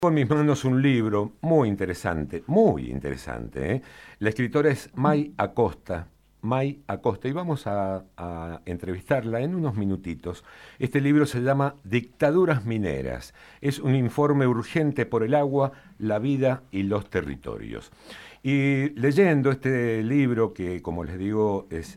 En mis manos un libro muy interesante, ¿eh? La escritora es May Acosta, y vamos a entrevistarla en unos minutitos. Este libro se llama Dictaduras Mineras. Es un informe urgente por el agua, la vida y los territorios. Y leyendo este libro, que como les digo es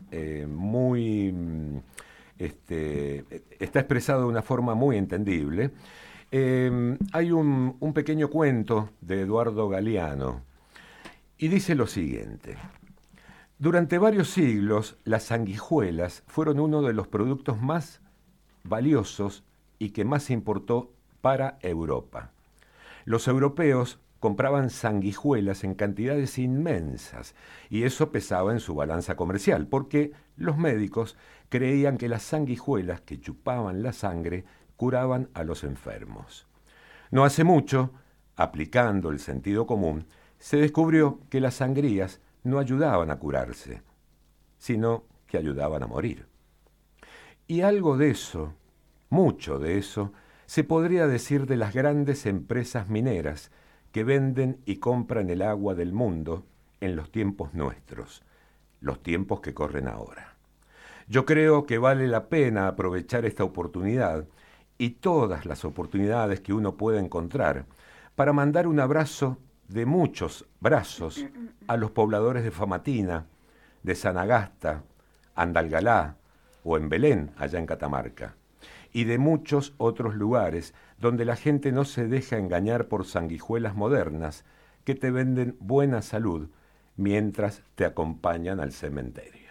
está expresado de una forma muy entendible. Hay un pequeño cuento de Eduardo Galeano y dice lo siguiente. Durante varios siglos, las sanguijuelas fueron uno de los productos más valiosos y que más importó para Europa. Los europeos compraban sanguijuelas en cantidades inmensas y eso pesaba en su balanza comercial, porque los médicos creían que las sanguijuelas que chupaban la sangre curaban a los enfermos. No hace mucho, aplicando el sentido común, se descubrió que las sangrías no ayudaban a curarse, sino que ayudaban a morir. Y algo de eso, mucho de eso, se podría decir de las grandes empresas mineras que venden y compran el agua del mundo en los tiempos nuestros, los tiempos que corren ahora. Yo creo que vale la pena aprovechar esta oportunidad y todas las oportunidades que uno pueda encontrar para mandar un abrazo de muchos brazos a los pobladores de Famatina, de Sanagasta, Andalgalá o en Belén, allá en Catamarca, y de muchos otros lugares donde la gente no se deja engañar por sanguijuelas modernas que te venden buena salud mientras te acompañan al cementerio.